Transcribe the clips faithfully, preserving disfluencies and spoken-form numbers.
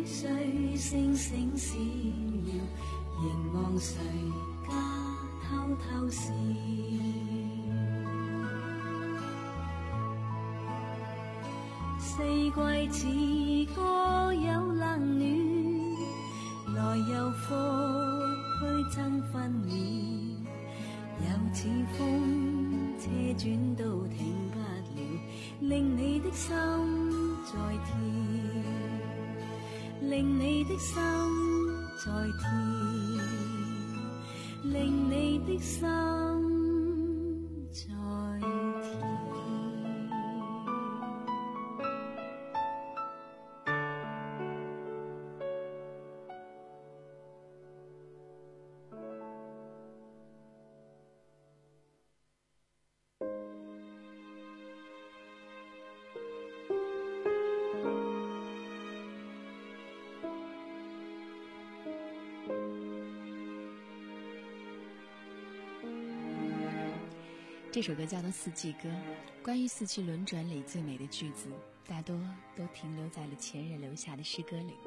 与谁星星闪耀，凝望谁家偷偷笑。四季似歌有冷暖，来又复去争分秒，又似风车转都停不了，令你的心在跳，令你的心在跳，令你的心在跳。 这首歌叫做《四季歌》，关于四季轮转里最美的句子，大多都停留在了前人留下的诗歌里。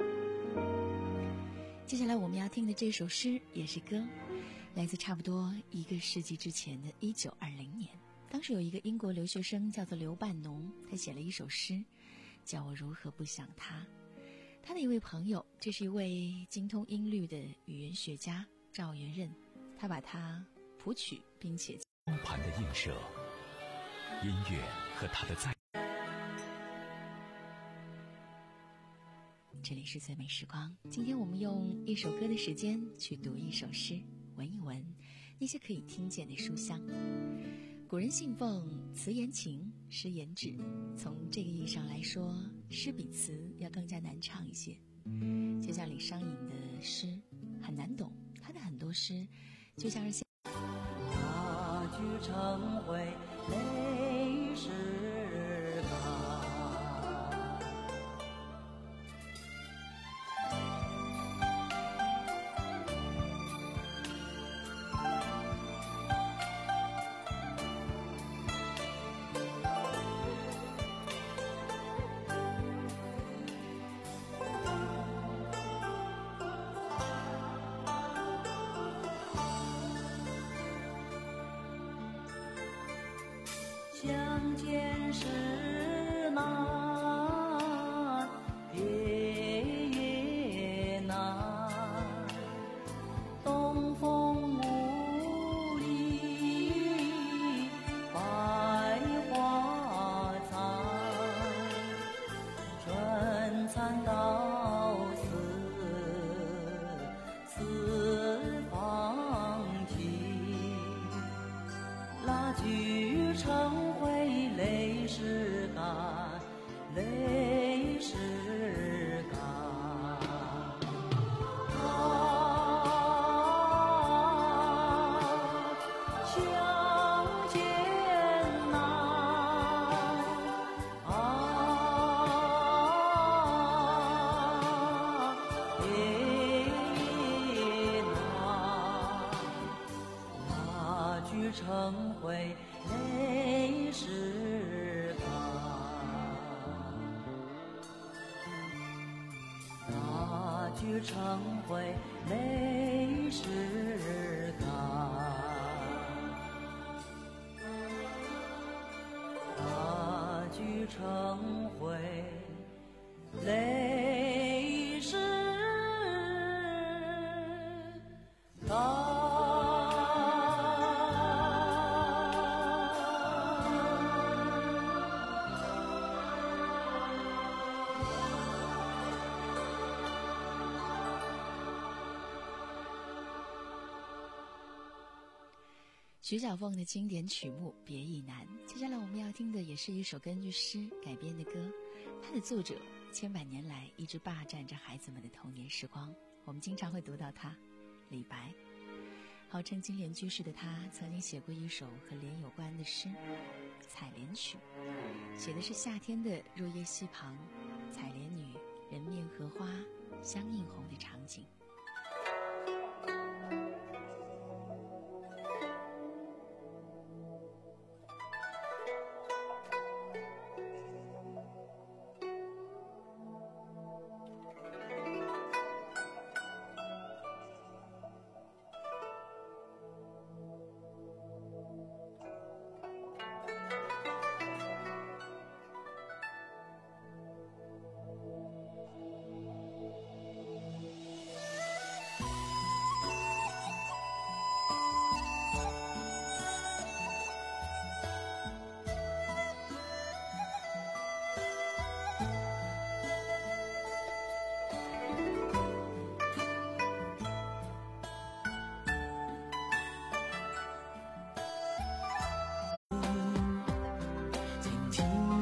接下来我们要听的这首诗也是歌，来自差不多一个世纪之前的一九二零年。当时有一个英国留学生叫做刘半农，他写了一首诗，叫我如何不想他。他的一位朋友，这是一位精通音律的语言学家赵元任，他把它谱曲并且光盘的映射，音乐和它的在。 这里是最美时光，今天我们用一首歌的时间去读一首诗，闻一闻那些可以听见的书香。古人信奉词言情，诗言志，从这个意义上来说，诗比词要更加难唱一些。就像李商隐的诗很难懂，他的很多诗就像是大举成回泪湿干，相见时难，别也难。东风无力，百花残。春蚕到死，丝方尽。蜡炬成灰泪湿干，泪湿干。啊，相见难，啊，别难。蜡炬成灰泪湿干，蜡炬成灰泪湿干，蜡炬成灰泪湿干。 徐小凤的经典曲目《别亦难》，接下来我们要听的也是一首根据诗改编的歌，它的作者千百年来一直霸占着孩子们的童年时光，我们经常会读到他，李白。号称金莲居士的他曾经写过一首和莲有关的诗《采莲曲》，写的是夏天的入夜溪旁，采莲女人面荷花相映红的场景。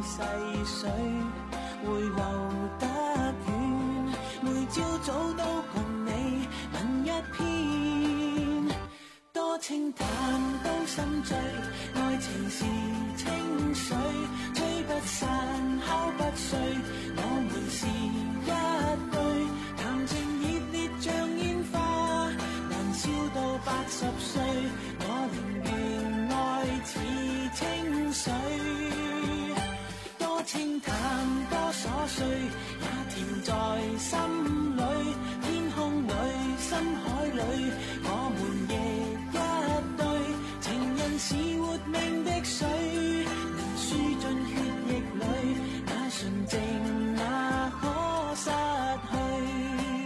細水會流得遠，每朝早都共你吻一遍，多清淡都心醉，愛情是清水，吹不散敲不碎，我們是一對，談情熱烈像煙花，燃燒到八十歲，我寧願愛似清水，多清淡多瑣碎，也甜在心裏，天空裏深海裏，我們亦一對，情人是活命的水，能輸進血液裏，那純淨那可失去。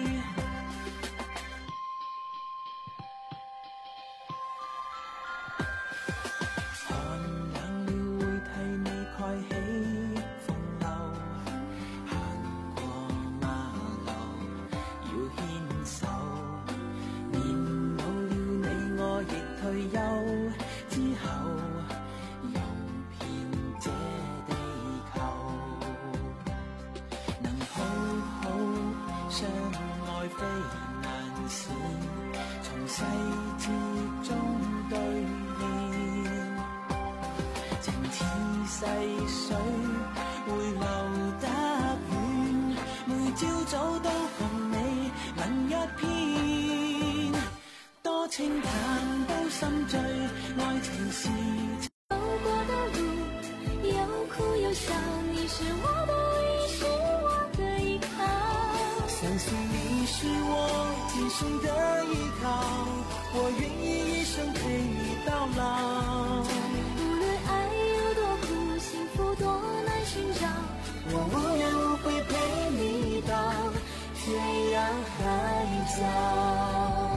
清淡都心醉，愛情是走過的路，有哭有笑，你是我的唯一，是我的依靠。 相信你是我今生的依靠，我願意一生陪你到老。 無論愛有多苦，幸福多難尋找， 我無怨無悔陪你到天涯海角。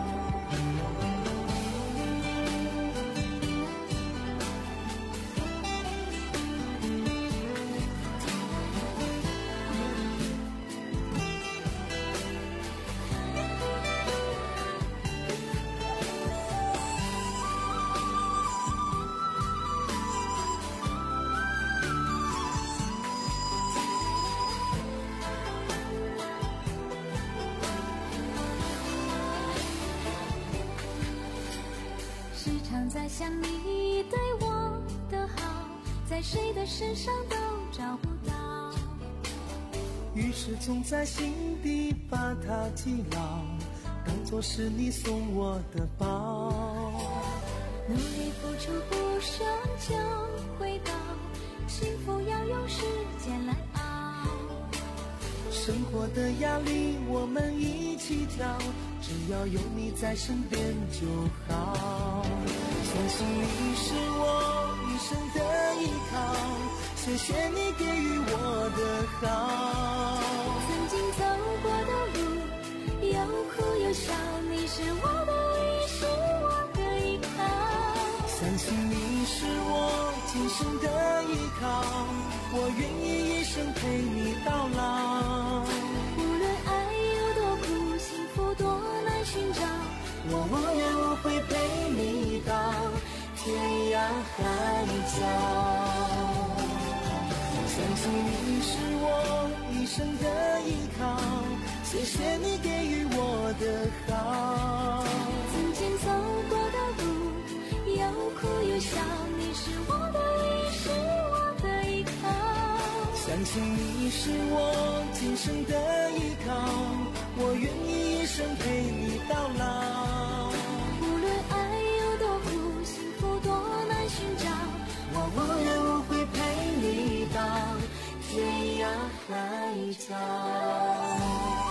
在想你對我的好，在誰的身上都找不到， 於是總在心底把它記牢，當作是你送我的寶。 努力付出不奢求回報，幸福要用時間來熬， 生活的壓力我們一起挑，只要有你在身邊就好。相信你是我一生的依靠，謝謝你給予我的好。 曾經走過的路，有哭有笑，你是我的唯一，是我的依靠。 相信你是我今生的依靠，我願意一生陪你到老。 無論愛有多苦，幸福多難尋找， 我無怨無悔陪你到天涯海角。相信你是我一生的依靠，謝謝你給予我的好。 曾經走過的路，有哭有笑，你是我的唯一，是我的依靠。 相信你是我今生的依靠，我願意一生陪你到老。 無論愛有多苦，幸福多難尋找， 我無怨無悔陪你到天涯海角。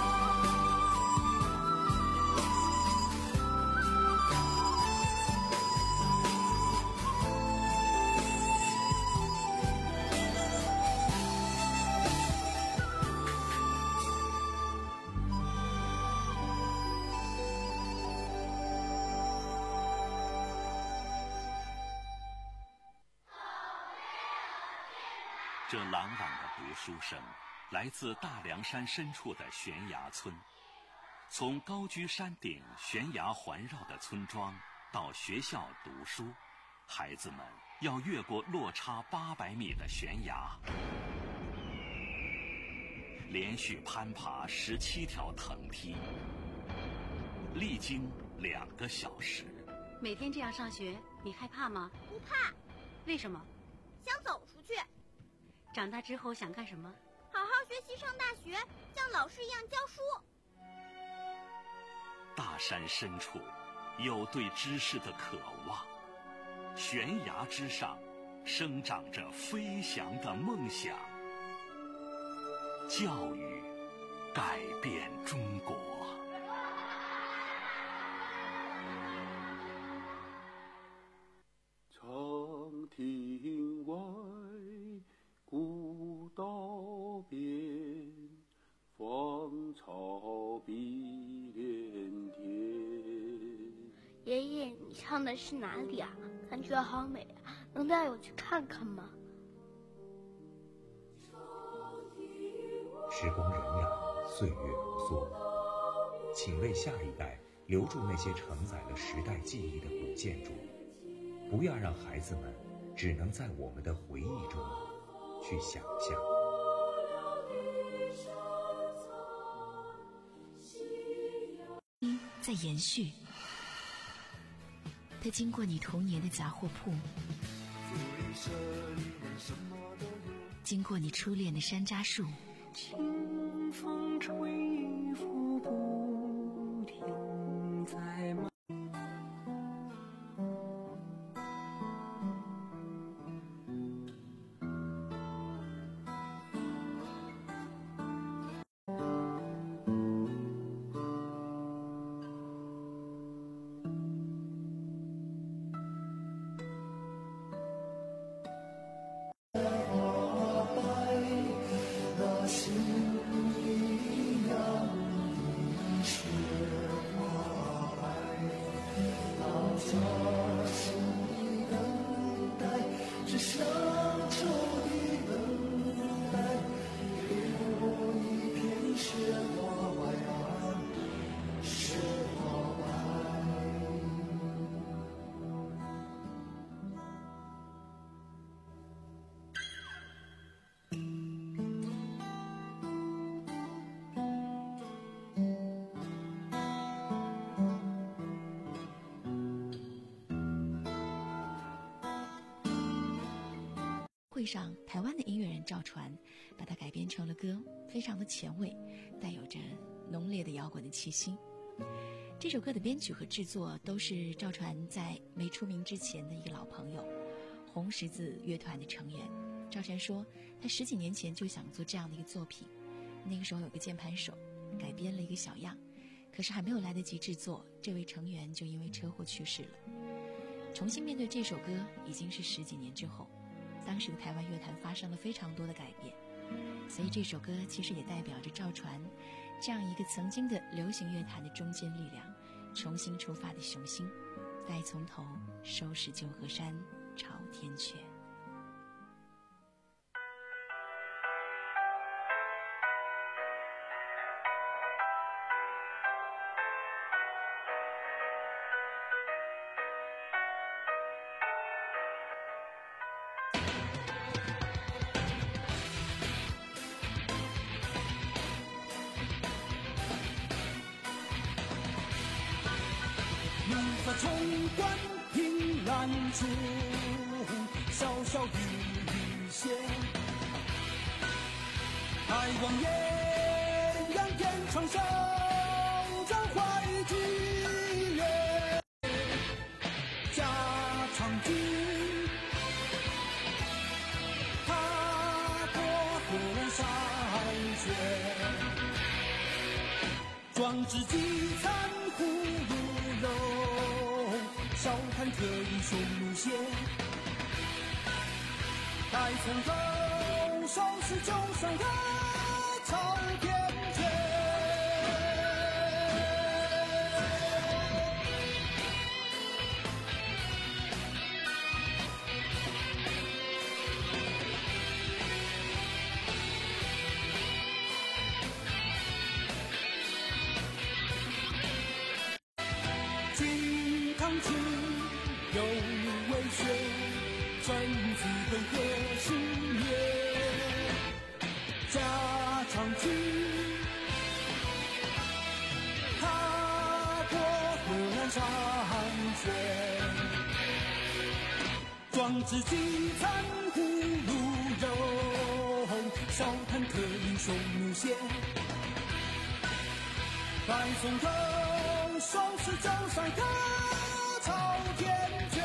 这朗朗的读书声，来自大凉山深处的悬崖村。从高居山顶、悬崖环绕的村庄到学校读书， 孩子们要越过落差八百米的悬崖，连续攀爬十七条藤梯，历经两个小时。 每天这样上学，你害怕吗？ 不怕。 为什么？ 想走出去。 长大之后想干什么？ 好好学习，上大学，像老师一样教书。 大山深处有对知识的渴望，悬崖之上生长着飞翔的梦想。教育改变中国。 长亭外，古道边，芳草碧连天。 爷爷，你唱的是哪里啊？感觉好美啊，能带我去看看吗？ 时光荏苒，岁月如梭，请为下一代留住那些承载了时代记忆的古建筑，不要让孩子们只能在我们的回忆中去想象。 在延续，它经过你童年的杂货铺，经过你初恋的山楂树， 清风吹拂不停在梦。 会上，台湾的音乐人赵传把它改编成了歌，非常的前卫，带有着浓烈的摇滚的气息。这首歌的编曲和制作都是赵传在没出名之前的一个老朋友，红十字乐团的成员。赵传说，他十几年前就想做这样的一个作品，那个时候有个键盘手改编了一个小样，可是还没有来得及制作，这位成员就因为车祸去世了。重新面对这首歌，已经是十几年之后。当时的台湾乐坛发生了非常多的改变，所以这首歌其实也代表着赵传这样一个曾经的流行乐坛的中坚力量重新出发的雄心，再从头收拾旧河山，朝天阙。 冲冠凭栏处，潇潇雨雨歇。抬望艳阳天窗上，张怀剧月。家常剧，踏过河南山雪。壮志饥餐胡如肉。笑看客英雄路线，待从头收拾旧山河，朝天阙。金堂曲，有为学。 专辑的歌是乐家常剧，踏破河南山泉，壮志饥餐胡虏肉，笑谈客英雄无限。白松头，双狮交上可朝天阙。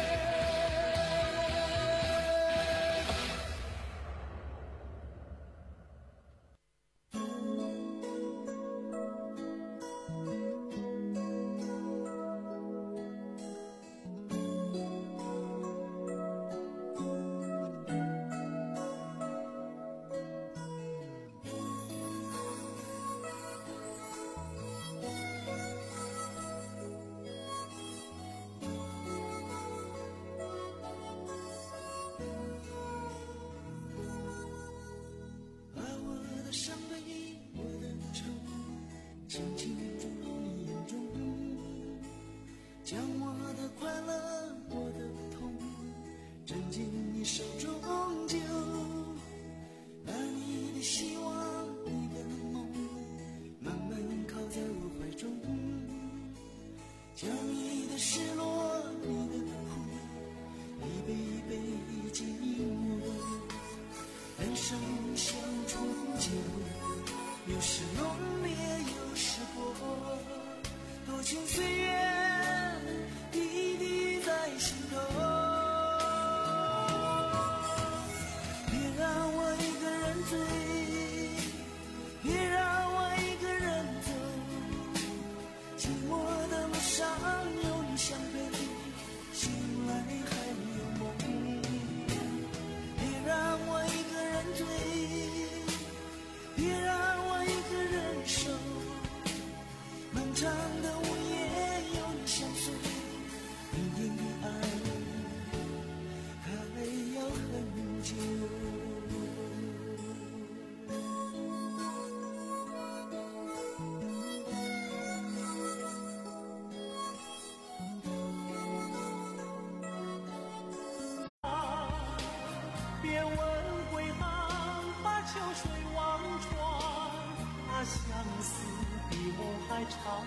别问归航，把秋水望穿，那相思比梦还长。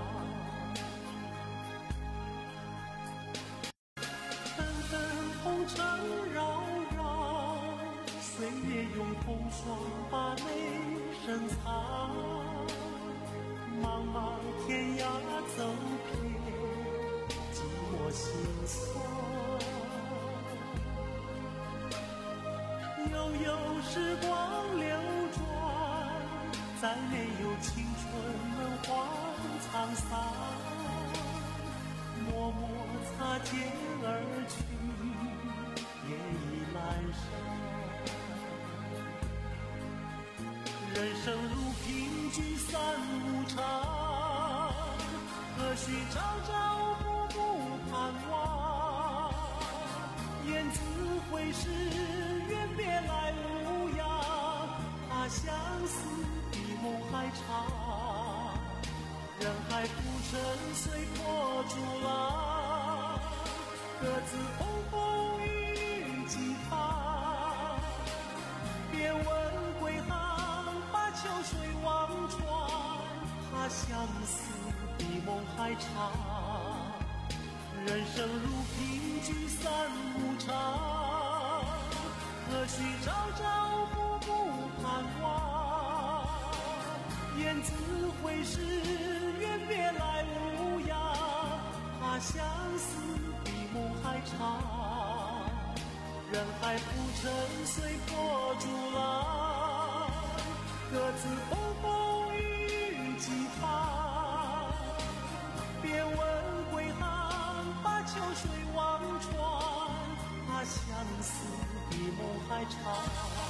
纷纷红尘扰扰，岁月用风霜把泪深藏。茫茫天涯走遍，寂寞心酸。悠悠时光流转，再没有青春能换沧桑。默默擦肩而去，夜已阑珊。人生如萍，聚散无常，何须朝朝暮暮盼望？雁字回时，远别来无恙。怕相思比梦还长，人海浮沉随波逐浪，各自风风雨雨几趟。别问归航，把秋水望穿。怕相思比梦还长，人生如萍，聚散无常。何须朝朝暮暮盼望？雁字回时，远别来无恙。怕相思比梦还长，人海浮沉随波逐浪，各自风风雨雨几趟。别问归航，把秋水望穿。怕相思比梦还长。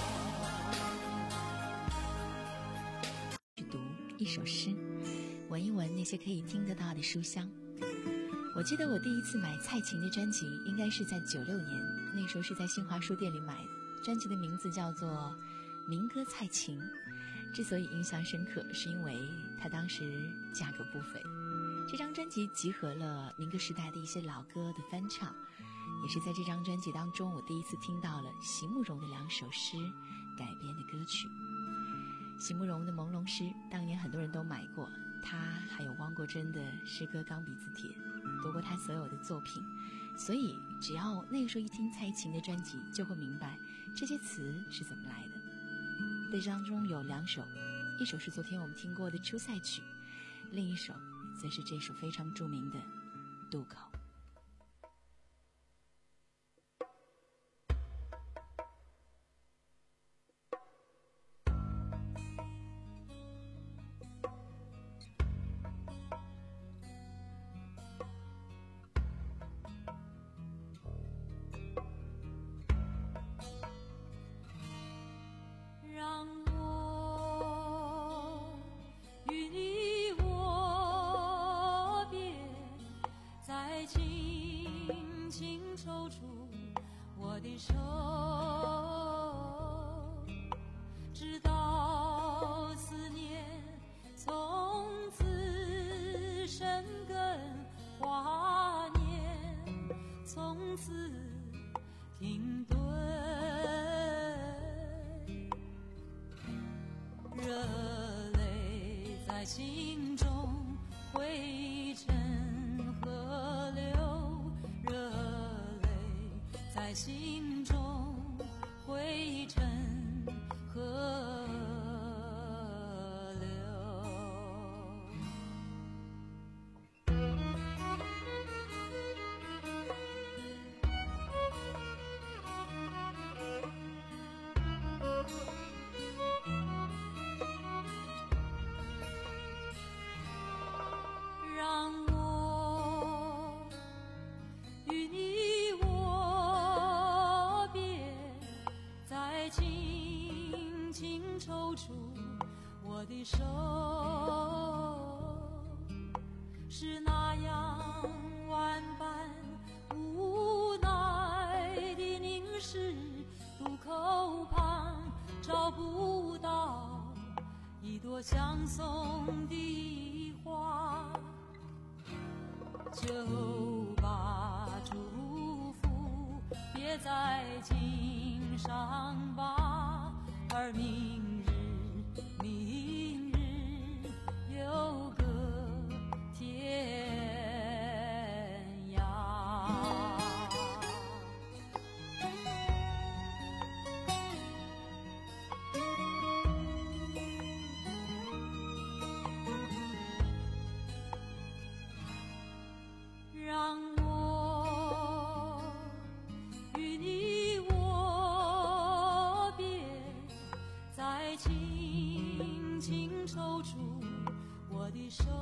去读一首诗，闻一闻那些可以听得到的书香。我记得我第一次买蔡琴的专辑应该是在九六年，那时候是在新华书店里买的，专辑的名字叫做《民歌蔡琴》。之所以印象深刻，是因为她当时价格不菲。这张专辑集合了民歌时代的一些老歌的翻唱， 也是在这张专辑当中，我第一次听到了席慕容的两首诗改编的歌曲。席慕容的朦胧诗当年很多人都买过，他还有汪国真的诗歌钢笔字帖，读过他所有的作品，所以只要那个时候一听蔡琴的专辑，就会明白这些词是怎么来的。这当中有两首，一首是昨天我们听过的《出塞曲》，另一首则是这首非常著名的《渡口》。 让我与你握别，再轻轻抽出我的手，直到思念从此生根华年，从此停顿。热泪在心中汇成河流，热泪在心中汇成河流。让我与你握别，再轻轻抽出我的手，是那样万般无奈的凝视，渡口旁找不到一朵相送的花，就把祝福别在襟上吧，而明日明日有个天涯。让我与你握别，再轻轻抽出我的手，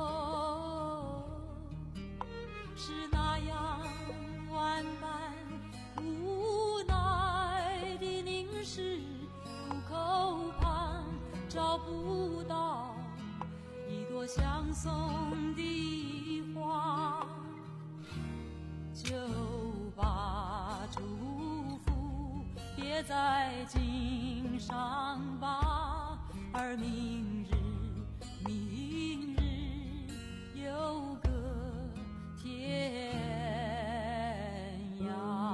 是那样万般无奈的凝视，渡口旁找不到一朵相送的花，就把祝福别在襟上吧，而明日明日有个天涯。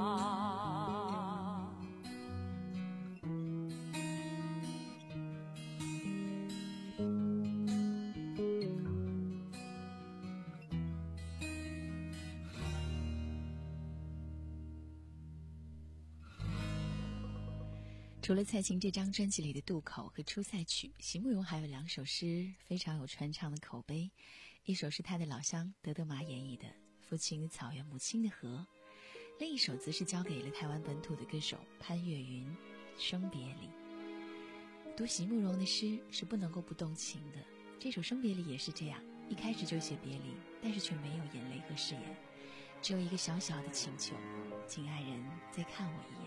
除了蔡琴这张专辑里的《渡口》和《出塞曲》，席慕容还有两首诗非常有传唱的口碑，一首是他的老乡德德玛演绎的《父亲的草原母亲的河》，另一首则是交给了台湾本土的歌手潘越云《生别离》。读席慕容的诗是不能够不动情的，这首《生别离》也是这样，一开始就写别离，但是却没有眼泪和誓言，只有一个小小的请求，请爱人再看我一眼。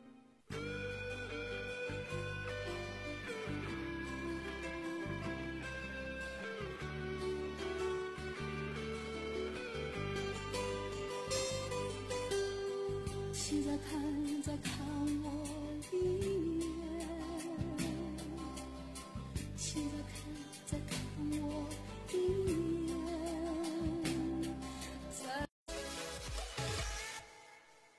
请再看，再看我一眼，请再看，再看我一眼，再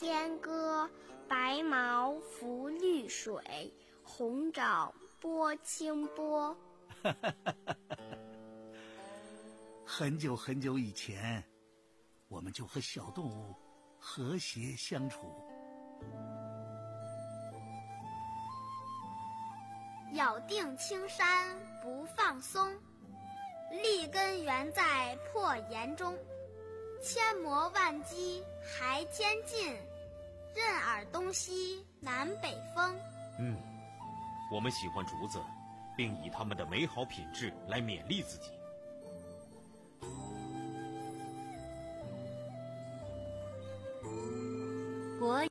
天歌，白毛浮绿水，红掌拨清波。 很久很久以前，我们就和小动物和谐相处。 咬定青山不放松，立根原在破岩中。千磨万击还坚劲，任尔东西南北风。 嗯，我们喜欢竹子，并以它们的美好品质来勉励自己。 国